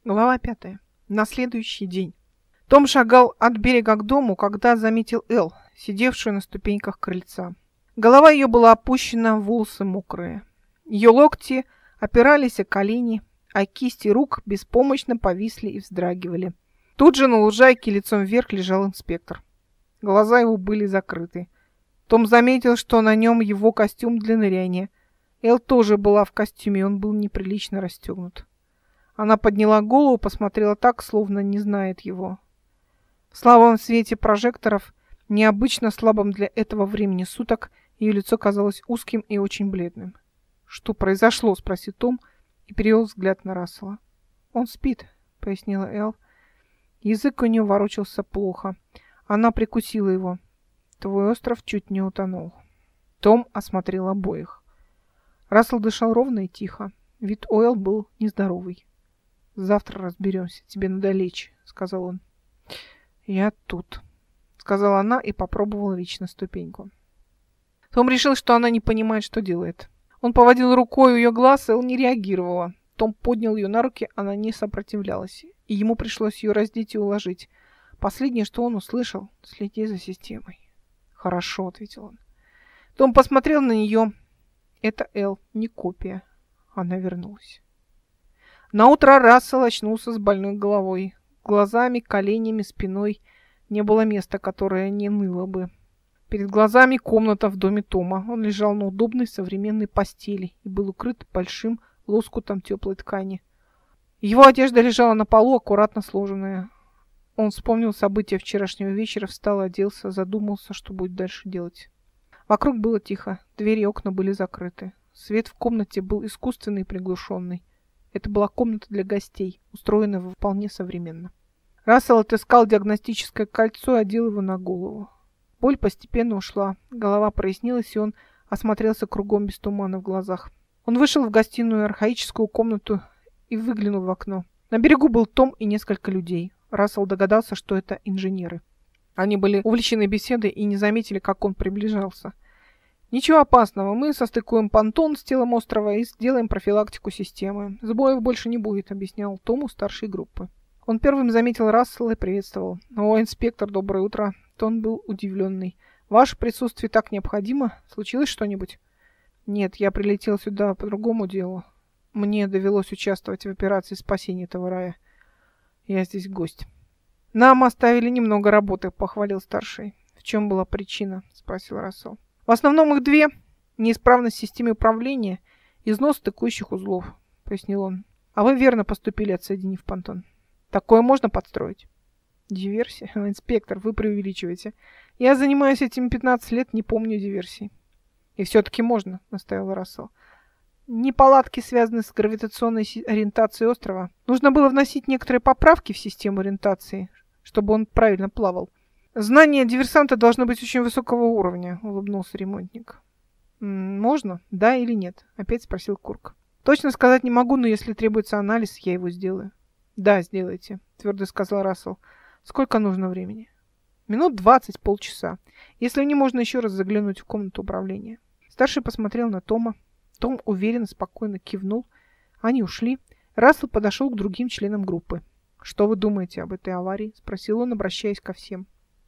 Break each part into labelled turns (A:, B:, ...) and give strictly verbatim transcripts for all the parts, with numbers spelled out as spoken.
A: Глава пятая. На следующий день. Том шагал от берега к дому, когда заметил Эл, сидевшую на ступеньках крыльца. Голова ее была опущена, волосы мокрые. Ее локти опирались о колени, а кисти рук беспомощно повисли и вздрагивали. Тут же на лужайке лицом вверх лежал инспектор. Глаза его были закрыты. Том заметил, что на нем его костюм для ныряния. Эл тоже была в костюме, он был неприлично расстегнут. Она подняла голову, посмотрела так, словно не знает его. В слабом свете прожекторов, необычно слабом для этого времени суток, ее лицо казалось узким и очень бледным. «Что произошло?» — спросил Том и перевел взгляд на Рассела. «Он спит», — пояснила Эл. Язык у нее ворочался плохо. Она прикусила его. «Твой остров чуть не утонул». Том осмотрел обоих. Рассел дышал ровно и тихо. Вид у Эл был нездоровый. «Завтра разберемся. Тебе надо лечь», — сказал он. «Я тут», — сказала она и попробовала лечь на ступеньку. Том решил, что она не понимает, что делает. Он поводил рукой у ее глаз, и Эл не реагировала. Том поднял ее на руки, она не сопротивлялась, и ему пришлось ее раздеть и уложить. Последнее, что он услышал: «Следи за системой». «Хорошо», — ответил он. Том посмотрел на нее. Это Эл, не копия. Она вернулась. Наутро Рассел очнулся с больной головой. Глазами, коленями, спиной. Не было места, которое не ныло бы. Перед глазами комната в доме Тома. Он лежал на удобной современной постели и был укрыт большим лоскутом теплой ткани. Его одежда лежала на полу, аккуратно сложенная. Он вспомнил события вчерашнего вечера, встал, оделся, задумался, что будет дальше делать. Вокруг было тихо, двери и окна были закрыты. Свет в комнате был искусственный и приглушенный. Это была комната для гостей, устроенная вполне современно. Рассел отыскал диагностическое кольцо и одел его на голову. Боль постепенно ушла, голова прояснилась, и он осмотрелся кругом без тумана в глазах. Он вышел в гостиную, архаическую комнату, и выглянул в окно. На берегу был Том и несколько людей. Рассел догадался, что это инженеры. Они были увлечены беседой и не заметили, как он приближался. «Ничего опасного, мы состыкуем понтон с телом острова и сделаем профилактику системы. Сбоев больше не будет», — объяснял Тому старшей группы. Он первым заметил Рассела и приветствовал. «О, инспектор, доброе утро». Тон был удивленный. «Ваше присутствие так необходимо? Случилось что-нибудь?» «Нет, я прилетел сюда по другому делу. Мне довелось участвовать в операции спасения этого рая. Я здесь гость». «Нам оставили немного работы», — похвалил старший. «В чем была причина?» — спросил Рассел. «В основном их две. Неисправность в системе управления, износ стыкующих узлов», — пояснил он. «А вы верно поступили, отсоединив понтон. Такое можно подстроить?» «Диверсия? Инспектор, вы преувеличиваете. Я занимаюсь этим пятнадцать лет, не помню диверсий». «И все-таки можно», — настаивал Рассел. «Неполадки связаны с гравитационной ориентацией острова. Нужно было вносить некоторые поправки в систему ориентации, чтобы он правильно плавал. Знания диверсанта должны быть очень высокого уровня», — улыбнулся ремонтник. «Можно? Да или нет?» — опять спросил Курк. «Точно сказать не могу, но если требуется анализ, я его сделаю». «Да, сделайте», — твердо сказал Рассел. «Сколько нужно времени?» «Минут двадцать, полчаса. Если не, можно еще раз заглянуть в комнату управления». Старший посмотрел на Тома. Том уверенно, спокойно кивнул. Они ушли. Рассел подошел к другим членам группы. «Что вы думаете об этой аварии?» — спросил он, обращаясь ко всем.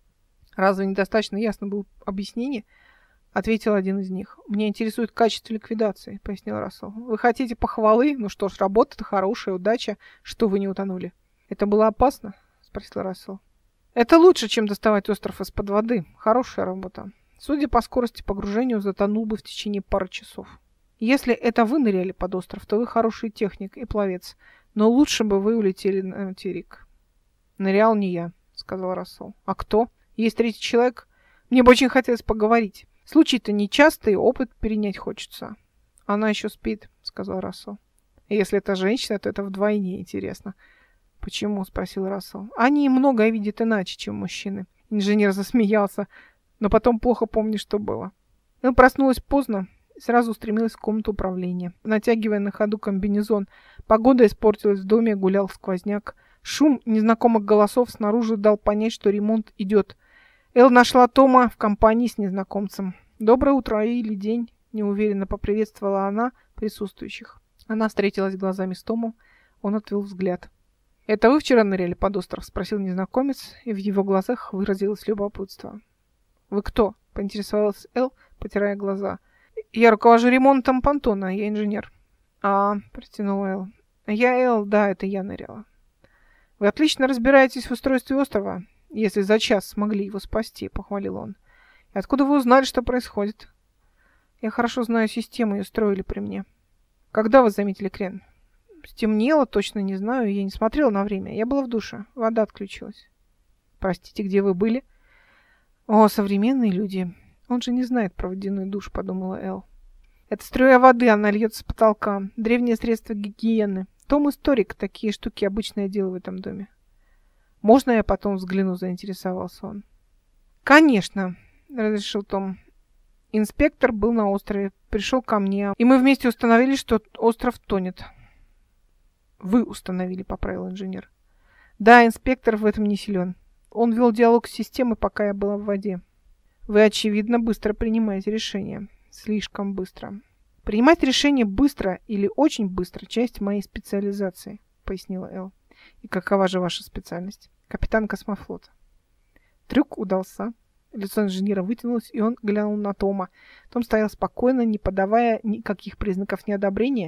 A: «Разве недостаточно ясно было объяснение?» — ответил один из них. «Меня интересует качество ликвидации», — пояснил Рассел. «Вы хотите похвалы? Ну что ж, работа-то хорошая, удача, что вы не утонули». «Это было опасно?» — спросил Рассел. «Это лучше, чем доставать остров из-под воды. Хорошая работа. Судя по скорости погружения, затонул бы в течение пары часов. Если это вы ныряли под остров, то вы хороший техник и пловец, но лучше бы вы улетели на материк». «Нырял не я», — сказал Рассел. «А кто? Есть третий человек? Мне бы очень хотелось поговорить. Случай-то нечастый, опыт перенять хочется». «Она еще спит», — сказал Рассел. «Если это женщина, то это вдвойне интересно». «Почему?» — спросил Рассел. «Они многое видят иначе, чем мужчины». Инженер засмеялся, но потом плохо помнит, что было. Эл проснулась поздно и сразу устремилась в комнату управления, натягивая на ходу комбинезон. Погода испортилась в доме, гулял сквозняк. Шум незнакомых голосов снаружи дал понять, что ремонт идет. Эл нашла Тома в компании с незнакомцем. «Доброе утро или день», — неуверенно поприветствовала она присутствующих. Она встретилась глазами с Томом. Он отвел взгляд. «Это вы вчера ныряли под остров?» — спросил незнакомец, и в его глазах выразилось любопытство. «Вы кто?» — поинтересовалась Эл, потирая глаза. «Я руковожу ремонтом понтона, я инженер». «А, — протянула Эл. Я Эл, да, это я ныряла». «Вы отлично разбираетесь в устройстве острова, если за час смогли его спасти», — похвалил он. «И откуда вы узнали, что происходит?» «Я хорошо знаю систему, ее строили при мне». «Когда вы заметили крен?» «Стемнело, точно не знаю, я не смотрела на время. Я была в душе, вода отключилась». «Простите, где вы были?» «О, современные люди. Он же не знает про водяной душ», — подумала Эл. «Это струя воды, она льется с потолка. Древнее средство гигиены. Том историк, такие штуки обычное дело в этом доме». «Можно я потом взгляну?» — заинтересовался он. «Конечно», — разрешил Том. «Инспектор был на острове, пришел ко мне, и мы вместе установили, что остров тонет». «Вы установили», — поправил инженер. «Да, инспектор в этом не силен. Он вел диалог с системой, пока я была в воде». «Вы, очевидно, быстро принимаете решения. Слишком быстро». «Принимать решения быстро или очень быстро — часть моей специализации», — пояснила Эл. «И какова же ваша специальность?» «Капитан космофлота». Трюк удался. Лицо инженера вытянулось, и он глянул на Тома. Том стоял спокойно, не подавая никаких признаков неодобрения.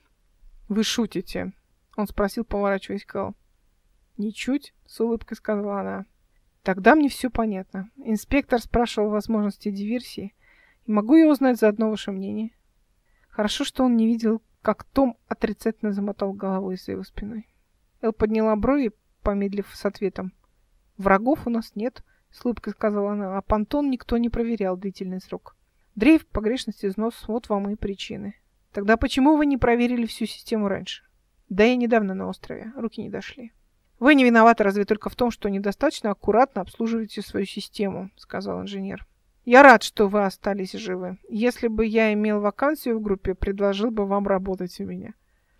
A: «Вы шутите?» — он спросил, поворачиваясь к Эл. «Ничуть», — с улыбкой сказала она. «Тогда мне все понятно. Инспектор спрашивал о возможности диверсии. И могу я узнать заодно ваше мнение?» Хорошо, что он не видел, как Том отрицательно замотал головой за его спиной. Эл подняла брови, помедлив с ответом. «Врагов у нас нет», — с улыбкой сказала она, — «а понтон никто не проверял длительный срок. Дрейф, погрешность, износ — вот вам и причины. Тогда почему вы не проверили всю систему раньше?» «Да я недавно на острове, руки не дошли». «Вы не виноваты разве только в том, что недостаточно аккуратно обслуживаете свою систему», — сказал инженер. «Я рад, что вы остались живы. Если бы я имел вакансию в группе, предложил бы вам работать у меня.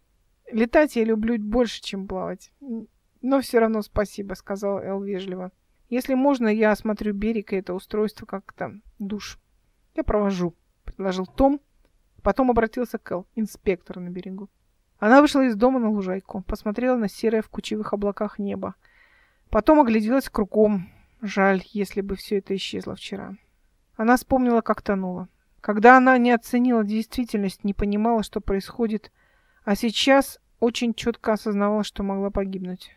A: Летать я люблю больше, чем плавать. Но все равно спасибо», — сказал Эл вежливо. «Если можно, я осмотрю берег и это устройство как-то душ». «Я провожу», — предложил Том. Потом обратился к Эл, инспектору на берегу. Она вышла из дома на лужайку, посмотрела на серое в кучевых облаках небо. Потом огляделась кругом. Жаль, если бы все это исчезло вчера. Она вспомнила, как тонула. Когда она не оценила действительность, не понимала, что происходит, а сейчас очень четко осознавала, что могла погибнуть.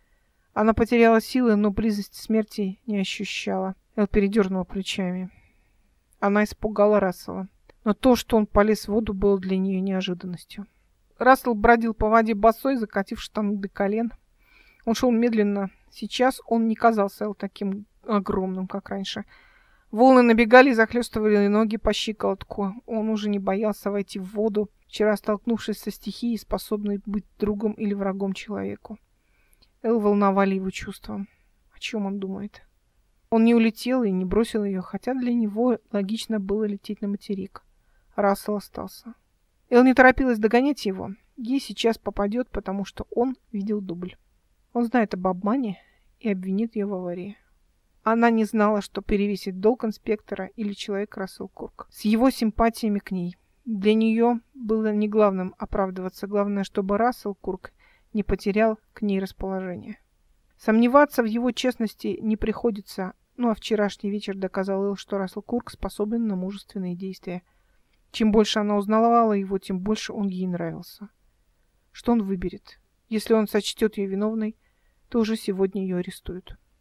A: Она потеряла силы, но близость смерти не ощущала. Эл передернула плечами. Она испугала Рассела. Но то, что он полез в воду, было для нее неожиданностью. Рассел бродил по воде босой, закатив штаны до колен. Он шел медленно. Сейчас он не казался Эл таким огромным, как раньше. Волны набегали и захлестывали ноги по щиколотку. Он уже не боялся войти в воду, вчера столкнувшись со стихией, способной быть другом или врагом человеку. Эл волновали его чувства. О чем он думает? Он не улетел и не бросил ее, хотя для него логично было лететь на материк. Рассел остался. Эл не торопилась догонять его. Ей сейчас попадет, потому что он видел дубль. Он знает об обмане и обвинит ее в аварии. Она не знала, что перевесит долг инспектора или человек Рассел Курк с его симпатиями к ней. Для нее было не главным оправдываться, главное, чтобы Рассел Курк не потерял к ней расположение. Сомневаться в его честности не приходится, ну а вчерашний вечер доказал Эл, что Рассел Курк способен на мужественные действия. Чем больше она узнавала его, тем больше он ей нравился. Что он выберет? Если он сочтет ее виновной, то уже сегодня ее арестуют.